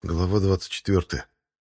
Глава 24.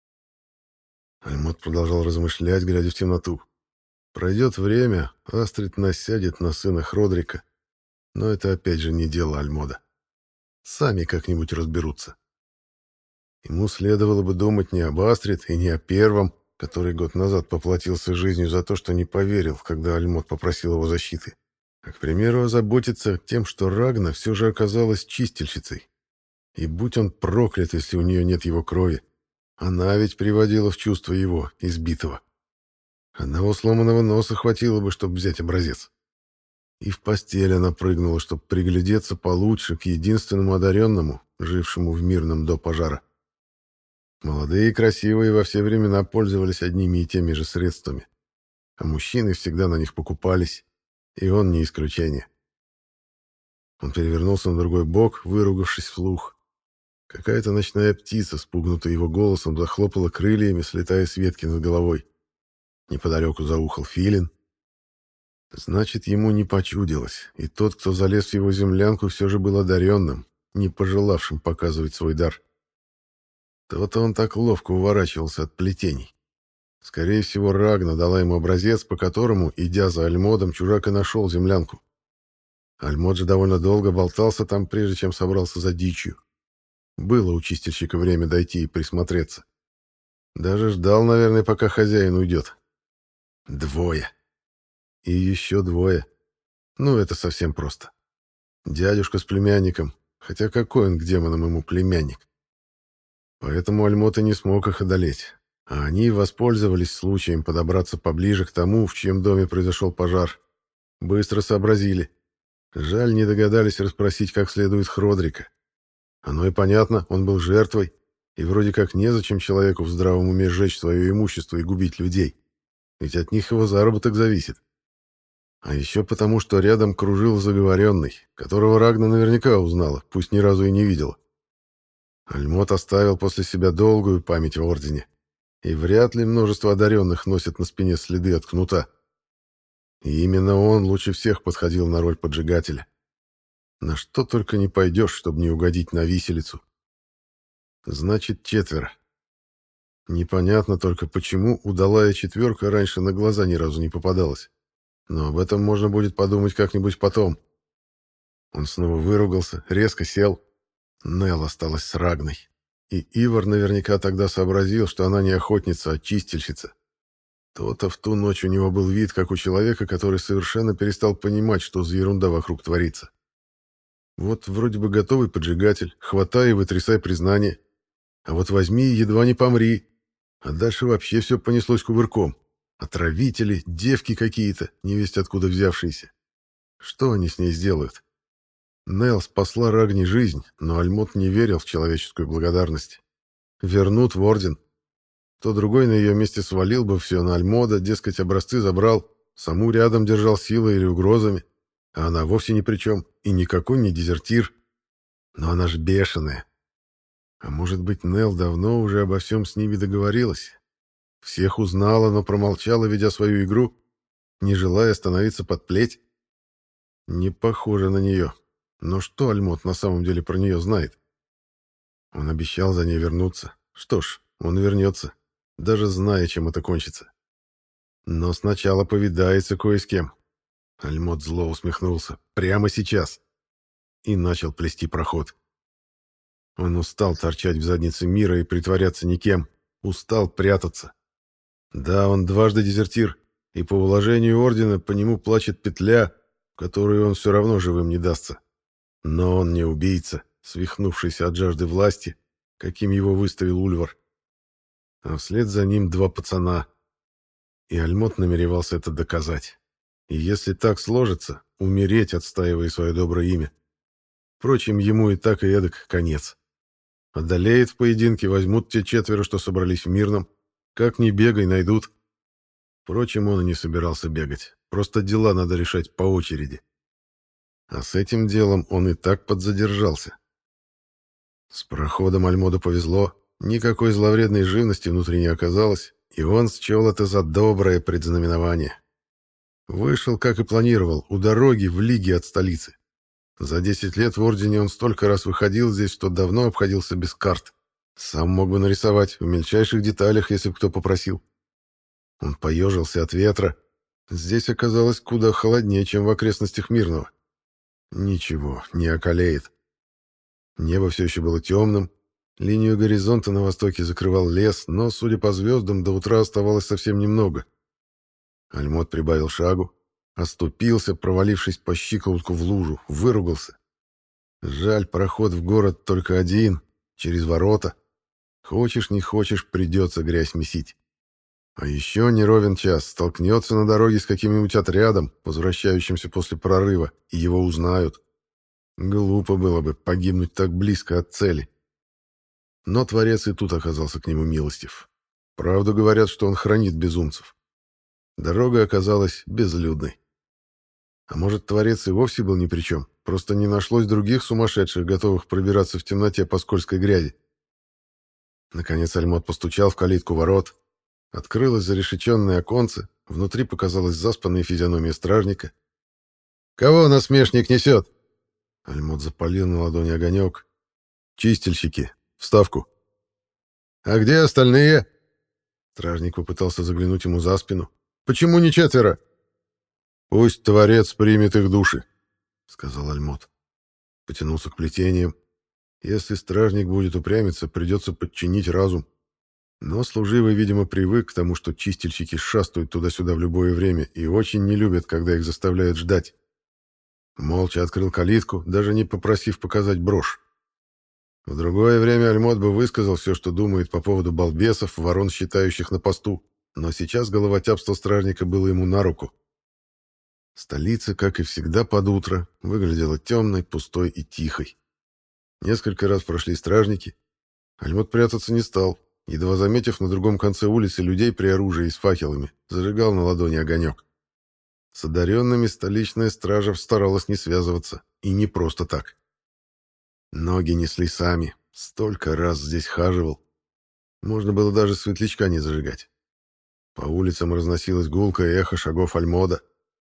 Альмот продолжал размышлять, глядя в темноту. Пройдет время, Астрид насядет на сына Хродрика, но это опять же не дело Альмода. Сами как-нибудь разберутся. Ему следовало бы думать не об Астрид и не о первом, который год назад поплатился жизнью за то, что не поверил, когда Альмот попросил его защиты. А, к примеру, озаботиться тем, что Рагна все же оказалась чистильщицей. И будь он проклят, если у нее нет его крови. Она ведь приводила в чувство его, избитого. Одного сломанного носа хватило бы, чтобы взять образец. И в постель она прыгнула, чтобы приглядеться получше к единственному одаренному, жившему в мирном до пожара. Молодые и красивые во все времена пользовались одними и теми же средствами. А мужчины всегда на них покупались, и он не исключение. Он перевернулся на другой бок, выругавшись вслух. Какая-то ночная птица, спугнутая его голосом, захлопала крыльями, слетая с ветки над головой. Неподалеку заухал филин. Значит, ему не почудилось, и тот, кто залез в его землянку, все же был одаренным, не пожелавшим показывать свой дар. То-то он так ловко уворачивался от плетений. Скорее всего, Рагна дала ему образец, по которому, идя за Альмодом, чужак и нашел землянку. Альмод же довольно долго болтался там, прежде чем собрался за дичью. Было у чистильщика время дойти и присмотреться. Даже ждал, наверное, пока хозяин уйдет. Двое. И еще двое. Ну, это совсем просто. Дядюшка с племянником, хотя какой он к демонам ему племянник. Поэтому Альмот и не смог их одолеть. А они воспользовались случаем подобраться поближе к тому, в чьем доме произошел пожар. Быстро сообразили. Жаль, не догадались расспросить как следует Хродрика. Оно и понятно, он был жертвой, и вроде как незачем человеку в здравом уме сжечь свое имущество и губить людей. Ведь от них его заработок зависит. А еще потому, что рядом кружил заговоренный, которого Рагна наверняка узнала, пусть ни разу и не видела. Альмот оставил после себя долгую память в Ордене, и вряд ли множество одаренных носят на спине следы от кнута. И именно он лучше всех подходил на роль поджигателя. На что только не пойдешь, чтобы не угодить на виселицу. Значит, четверо. Непонятно только, почему удалая четверка раньше на глаза ни разу не попадалась. Но об этом можно будет подумать как-нибудь потом. Он снова выругался, резко сел. Нелл осталась с Рагной. И Ивар наверняка тогда сообразил, что она не охотница, а чистильщица. То-то в ту ночь у него был вид, как у человека, который совершенно перестал понимать, что за ерунда вокруг творится. Вот вроде бы готовый поджигатель, хватай и вытрясай признание. А вот возьми и едва не помри. А дальше вообще все понеслось кувырком. Отравители, девки какие-то, невесть откуда взявшиеся. Что они с ней сделают? Нелл спасла Рагне жизнь, но Альмот не верил в человеческую благодарность. Вернут в Орден. Кто другой на ее месте свалил бы все на Альмода, дескать, образцы забрал, саму рядом держал силой или угрозами. А она вовсе ни при чем, и никакой не дезертир. Но она ж бешеная. А может быть, Нелл давно уже обо всем с ними договорилась? Всех узнала, но промолчала, ведя свою игру, не желая становиться под плеть? Не похоже на нее. Но что Альмот на самом деле про нее знает? Он обещал за ней вернуться. Что ж, он вернется, даже зная, чем это кончится. Но сначала повидается кое с кем. Альмот зло усмехнулся. Прямо сейчас. И начал плести проход. Он устал торчать в заднице мира и притворяться никем. Устал прятаться. Да, он дважды дезертир, и по уложению Ордена по нему плачет петля, в которую он все равно живым не дастся. Но он не убийца, свихнувшийся от жажды власти, каким его выставил Ульвар. А вслед за ним два пацана. И Альмот намеревался это доказать. И если так сложится, умереть, отстаивая свое доброе имя. Впрочем, ему и так и эдак конец. Одолеет в поединке, возьмут те четверо, что собрались в Мирном. Как ни бегай, найдут. Впрочем, он и не собирался бегать. Просто дела надо решать по очереди. А с этим делом он и так подзадержался. С проходом Альмоду повезло. Никакой зловредной живности внутри не оказалось, и он счел это за доброе предзнаменование. Вышел, как и планировал, у дороги в лиге от столицы. За 10 лет в Ордене он столько раз выходил здесь, что давно обходился без карт. Сам мог бы нарисовать в мельчайших деталях, если бы кто попросил. Он поежился от ветра. Здесь оказалось куда холоднее, чем в окрестностях Мирного. Ничего, не околеет. Небо все еще было темным. Линию горизонта на востоке закрывал лес, но, судя по звездам, до утра оставалось совсем немного. Альмот прибавил шагу, оступился, провалившись по щиколотку в лужу, выругался. Жаль, проход в город только один, через ворота. Хочешь, не хочешь, придется грязь месить. А еще не ровен час столкнется на дороге с каким-нибудь отрядом, возвращающимся после прорыва, и его узнают. Глупо было бы погибнуть так близко от цели. Но Творец и тут оказался к нему милостив. Правду говорят, что он хранит безумцев. Дорога оказалась безлюдной. А может, Творец и вовсе был ни при чем, просто не нашлось других сумасшедших, готовых пробираться в темноте по скользкой грязи. Наконец Альмот постучал в калитку ворот. Открылось зарешеченное оконце, внутри показалась заспанная физиономия стражника. «Кого насмешник несет?» Альмот запалил на ладони огонек. «Чистильщики. Вставку». «А где остальные?» Стражник попытался заглянуть ему за спину. «Почему не четверо?» «Пусть Творец примет их души», — сказал Альмот. Потянулся к плетениям. Если стражник будет упрямиться, придется подчинить разум. Но служивый, видимо, привык к тому, что чистильщики шастают туда-сюда в любое время и очень не любят, когда их заставляют ждать. Молча открыл калитку, даже не попросив показать брошь. В другое время Альмот бы высказал все, что думает по поводу балбесов, ворон, считающих на посту, но сейчас головотяпство стражника было ему на руку. Столица, как и всегда под утро, выглядела темной, пустой и тихой. Несколько раз прошли стражники. Альмот прятаться не стал. Едва заметив на другом конце улицы людей при оружии и с факелами, зажигал на ладони огонек. С одаренными столичная стража старалась не связываться, и не просто так. Ноги несли сами, столько раз здесь хаживал. Можно было даже светлячка не зажигать. По улицам разносилось гулкое эхо шагов Альмода.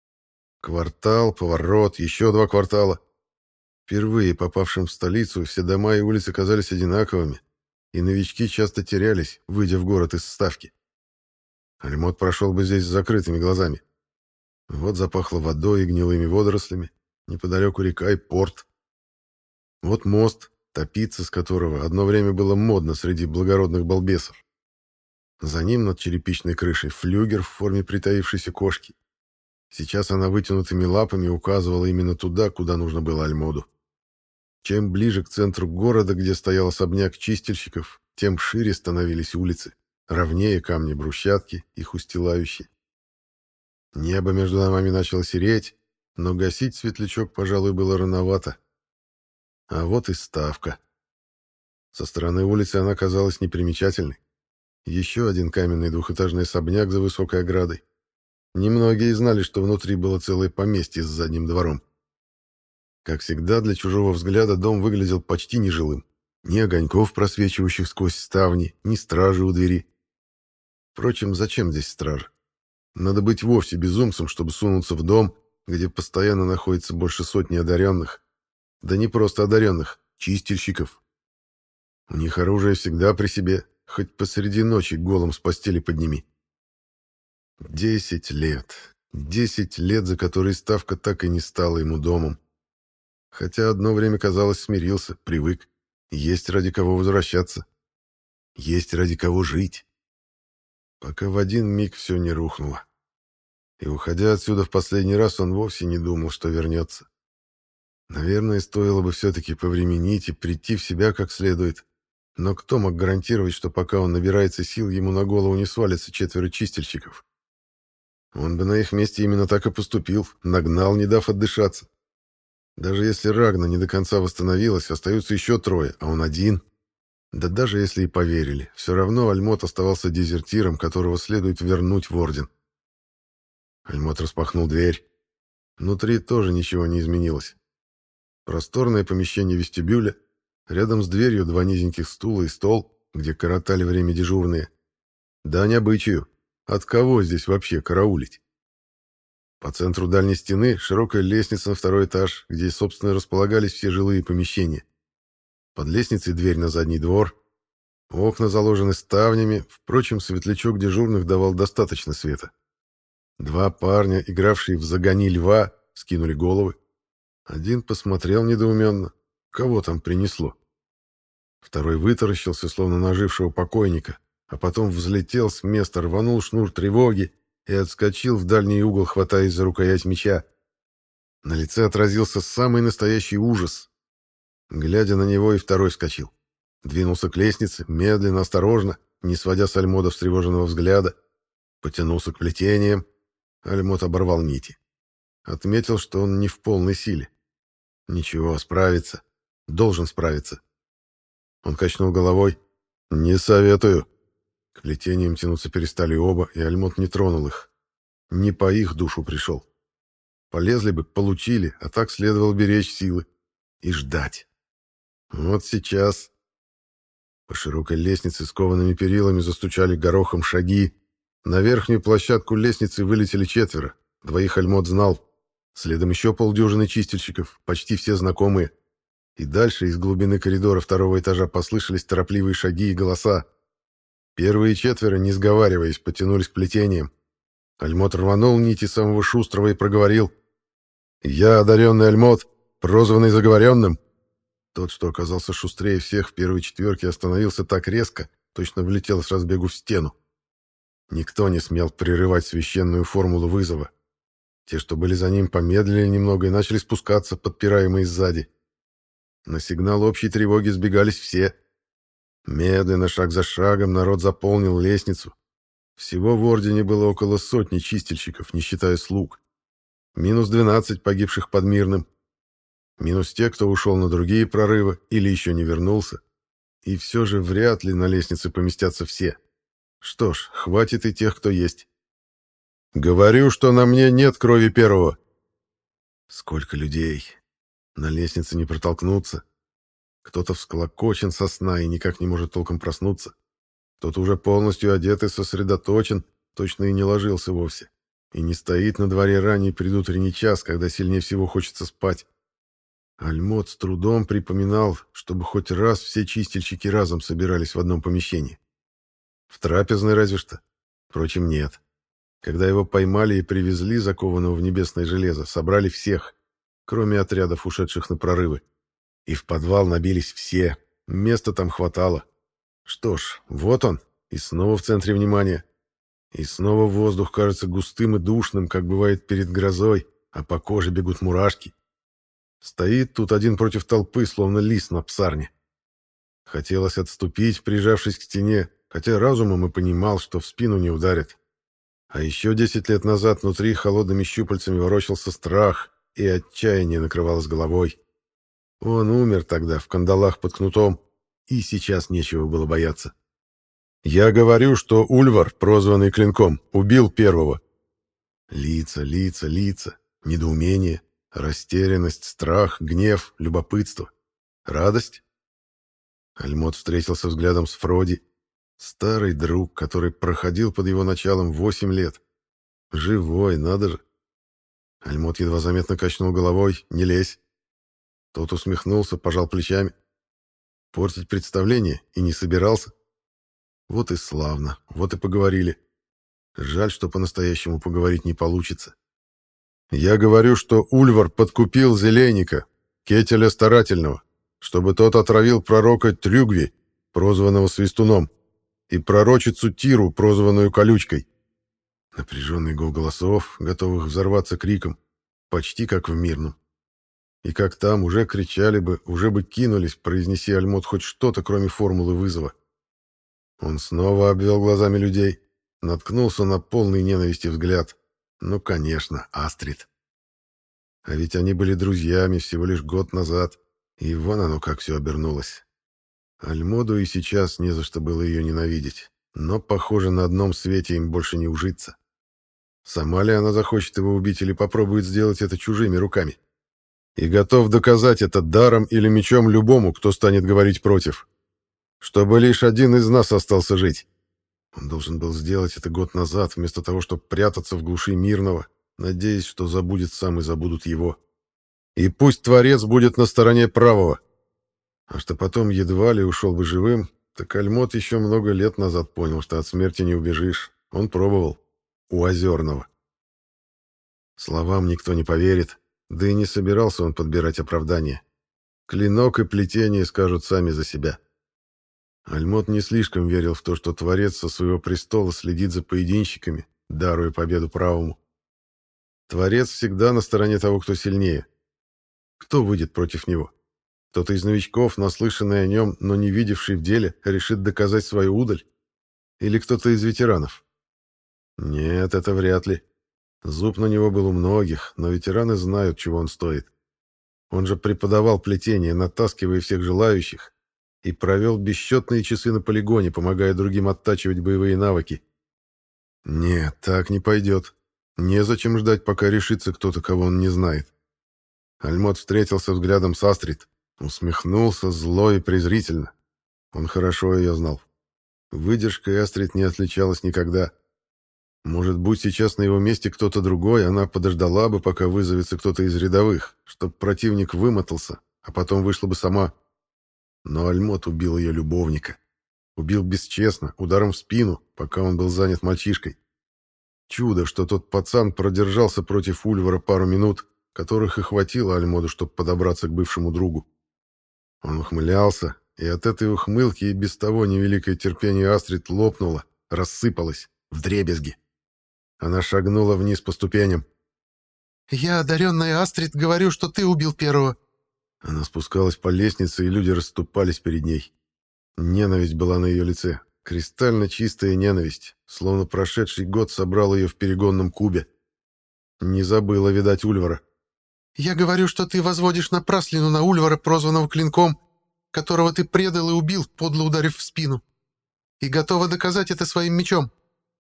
Квартал, поворот, еще 2 квартала. Впервые попавшим в столицу все дома и улицы казались одинаковыми, и новички часто терялись, выйдя в город из ставки. Альмот прошел бы здесь с закрытыми глазами. Вот запахло водой и гнилыми водорослями, неподалеку река и порт. Вот мост, топиться с которого одно время было модно среди благородных балбесов. За ним над черепичной крышей флюгер в форме притаившейся кошки. Сейчас она вытянутыми лапами указывала именно туда, куда нужно было Альмоду. Чем ближе к центру города, где стоял особняк чистильщиков, тем шире становились улицы, ровнее камни брусчатки, их устилающие. Небо между домами начало сереть, но гасить светлячок, пожалуй, было рановато. А вот и ставка. Со стороны улицы она казалась непримечательной. Еще один каменный двухэтажный особняк за высокой оградой. Немногие знали, что внутри было целое поместье с задним двором. Как всегда, для чужого взгляда дом выглядел почти нежилым. Ни огоньков, просвечивающих сквозь ставни, ни стражи у двери. Впрочем, зачем здесь стража? Надо быть вовсе безумцем, чтобы сунуться в дом, где постоянно находится больше сотни одаренных. Да не просто одаренных, чистильщиков. У них оружие всегда при себе, хоть посреди ночи голым с постели подними. 10 лет. 10 лет, за которые ставка так и не стала ему домом. Хотя одно время, казалось, смирился, привык. Есть ради кого возвращаться. Есть ради кого жить. Пока в один миг все не рухнуло. И, уходя отсюда в последний раз, он вовсе не думал, что вернется. Наверное, стоило бы все-таки повременить и прийти в себя как следует. Но кто мог гарантировать, что пока он набирается сил, ему на голову не свалится 4 чистильщиков? Он бы на их месте именно так и поступил, нагнал, не дав отдышаться. Даже если Рагна не до конца восстановилась, остаются еще 3, а он один. Да даже если и поверили, все равно Альмот оставался дезертиром, которого следует вернуть в Орден. Альмот распахнул дверь. Внутри тоже ничего не изменилось. Просторное помещение вестибюля, рядом с дверью 2 низеньких стула и стол, где коротали время дежурные. Дань обычаю. От кого здесь вообще караулить? По центру дальней стены широкая лестница на 2-й этаж, где, собственно, располагались все жилые помещения. Под лестницей дверь на задний двор. Окна заложены ставнями, впрочем, светлячок дежурных давал достаточно света. Два парня, игравшие в «Загони льва», скинули головы. Один посмотрел недоуменно. Кого там принесло? Второй вытаращился, словно на ожившего покойника, а потом взлетел с места, рванул шнур тревоги и отскочил в дальний угол, хватаясь за рукоять меча. На лице отразился самый настоящий ужас. Глядя на него, и второй вскочил. Двинулся к лестнице, медленно, осторожно, не сводя с Альмота встревоженного взгляда. Потянулся к плетениям. Альмот оборвал нити. Отметил, что он не в полной силе. Ничего, справится. Должен справиться. Он качнул головой. «Не советую». К плетениям тянуться перестали оба, и Альмот не тронул их. Не по их душу пришел. Полезли бы, получили, а так следовало беречь силы. И ждать. Вот сейчас. По широкой лестнице с коваными перилами застучали горохом шаги. На верхнюю площадку лестницы вылетели четверо. Двоих Альмот знал. Следом еще полдюжины чистильщиков, почти все знакомые. И дальше из глубины коридора второго этажа послышались торопливые шаги и голоса. Первые четверо, не сговариваясь, потянулись к плетениям. Альмот рванул нити самого шустрого и проговорил: «Я одаренный Альмот, прозванный Заговоренным». Тот, что оказался шустрее всех в первой четверке, остановился так резко, точно влетел с разбегу в стену. Никто не смел прерывать священную формулу вызова. Те, что были за ним, помедлили немного и начали спускаться, подпираемые сзади. На сигнал общей тревоги сбегались все. Медленно, шаг за шагом, народ заполнил лестницу. Всего в Ордене было около сотни чистильщиков, не считая слуг. Минус 12 погибших под Мирным. Минус те, кто ушел на другие прорывы или еще не вернулся. И все же вряд ли на лестнице поместятся все. Что ж, хватит и тех, кто есть. «Говорю, что на мне нет крови первого». Сколько людей. На лестнице не протолкнуться. Кто-то всколокочен со сна и никак не может толком проснуться. Кто-то уже полностью одет и сосредоточен, точно и не ложился вовсе. И не стоит на дворе ранний предутренний час, когда сильнее всего хочется спать. Альмот с трудом припоминал, чтобы хоть раз все чистильщики разом собирались в одном помещении. В трапезной разве что. Впрочем, нет. Когда его поймали и привезли, закованного в небесное железо, собрали всех, кроме отрядов, ушедших на прорывы. И в подвал набились все. Места там хватало. Что ж, вот он, и снова в центре внимания. И снова воздух кажется густым и душным, как бывает перед грозой, а по коже бегут мурашки. Стоит тут один против толпы, словно лис на псарне. Хотелось отступить, прижавшись к стене, хотя разумом и понимал, что в спину не ударит. А еще 10 лет назад внутри холодными щупальцами ворочался страх, и отчаяние накрывало с головой. Он умер тогда в кандалах под кнутом, и сейчас нечего было бояться. «Я говорю, что Ульвар, прозванный Клинком, убил первого». Лица, недоумение, растерянность, страх, гнев, любопытство. Радость? Альмот встретился взглядом с Фроди. Старый друг, который проходил под его началом 8 лет. Живой, надо же. Альмот едва заметно качнул головой: «Не лезь». Тот усмехнулся, пожал плечами. Портить представление и не собирался. Вот и славно, вот и поговорили. Жаль, что по-настоящему поговорить не получится. «Я говорю, что Ульвар подкупил Зеленика, Кетеля Старательного, чтобы тот отравил пророка Трюгви, прозванного Свистуном, и пророчицу Тиру, прозванную Колючкой». Напряженный гул голосов, готовых взорваться криком, почти как в Мирном. И как там уже кричали бы, уже бы кинулись, произнеси Альмот хоть что-то, кроме формулы вызова. Он снова обвел глазами людей, наткнулся на полный ненависти взгляд. Ну, конечно, Астрид. А ведь они были друзьями всего лишь год назад, и вон оно как все обернулось. Альмоду и сейчас не за что было ее ненавидеть, но, похоже, на одном свете им больше не ужиться. Сама ли она захочет его убить или попробует сделать это чужими руками? И готов доказать это даром или мечом любому, кто станет говорить против. Чтобы лишь один из нас остался жить. Он должен был сделать это год назад, вместо того, чтобы прятаться в глуши Мирного, надеясь, что забудет сам и забудут его. И пусть Творец будет на стороне правого. А что потом едва ли ушел бы живым, Так Альмот еще много лет назад понял, что от смерти не убежишь. Он пробовал. У Озерного. Словам никто не поверит, да и не собирался он подбирать оправдания. Клинок и плетение скажут сами за себя. Альмот не слишком верил в то, что Творец со своего престола следит за поединщиками, даруя победу правому. Творец всегда на стороне того, кто сильнее. Кто выйдет против него? Кто-то из новичков, наслышанный о нем, но не видевший в деле, решит доказать свою удаль? Или кто-то из ветеранов? Нет, это вряд ли. Зуб на него был у многих, но ветераны знают, чего он стоит. Он же преподавал плетение, натаскивая всех желающих, и провел бесчетные часы на полигоне, помогая другим оттачивать боевые навыки. Нет, так не пойдет. Незачем ждать, пока решится кто-то, кого он не знает. Альмот встретился взглядом с Астрид, усмехнулся зло и презрительно. Он хорошо ее знал. Выдержкой Астрид не отличалась никогда. Может, будь сейчас на его месте кто-то другой, она подождала бы, пока вызовется кто-то из рядовых, чтоб противник вымотался, а потом вышла бы сама. Но Альмот убил ее любовника. Убил бесчестно, ударом в спину, пока он был занят мальчишкой. Чудо, что тот пацан продержался против Ульвара пару минут, которых и хватило Альмоду, чтобы подобраться к бывшему другу. Он ухмылялся, и от этой ухмылки и без того невеликое терпение Астрид лопнуло, рассыпалось, вдребезги. Она шагнула вниз по ступеням. «Я, одаренная Астрид, говорю, что ты убил первого». Она спускалась по лестнице, и люди расступались перед ней. Ненависть была на ее лице. Кристально чистая ненависть, словно прошедший год собрал ее в перегонном кубе. Не забыла, видать, Ульвара. «Я говорю, что ты возводишь напраслину на Ульвара, прозванного Клинком, которого ты предал и убил, подло ударив в спину. И готова доказать это своим мечом».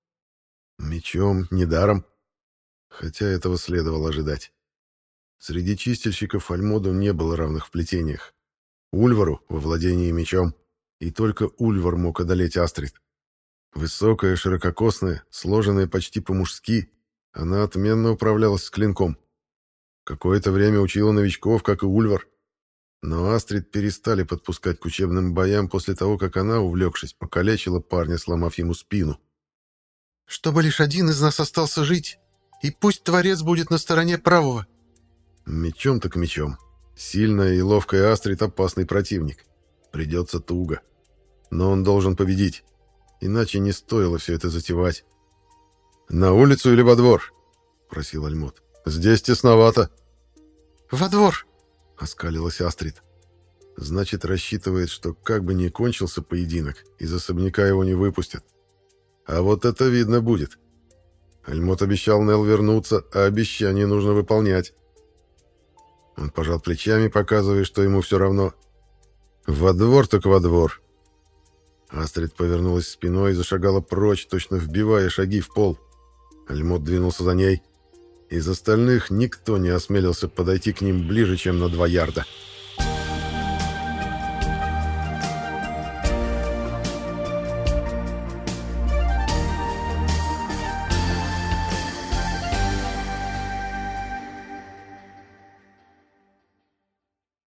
Мечом, недаром. Хотя этого следовало ожидать. Среди чистильщиков Альмоду не было равных в плетениях. Ульвару во владении мечом. И только Ульвар мог одолеть Астрид. Высокая, ширококосная, сложенная почти по-мужски, она отменно управлялась с клинком. Какое-то время учила новичков, как и Ульвар. Но Астрид перестали подпускать к учебным боям после того, как она, увлекшись, покалечила парня, сломав ему спину. «Чтобы лишь один из нас остался жить, и пусть Творец будет на стороне правого». Мечом так мечом. Сильная и ловкая Астрид — опасный противник. Придется туго. Но он должен победить. Иначе не стоило все это затевать. «На улицу или во двор?» — просил Альмот. «Здесь тесновато». «Во двор!» — оскалилась Астрид. «Значит, рассчитывает, что как бы ни кончился поединок, из особняка его не выпустят. А вот это видно будет. Альмот обещал Нел вернуться, а обещание нужно выполнять». Он пожал плечами, показывая, что ему все равно. «Во двор так во двор». Астрид повернулась спиной и зашагала прочь, точно вбивая шаги в пол. Альмот двинулся за ней. Из остальных никто не осмелился подойти к ним ближе, чем на 2 ярда.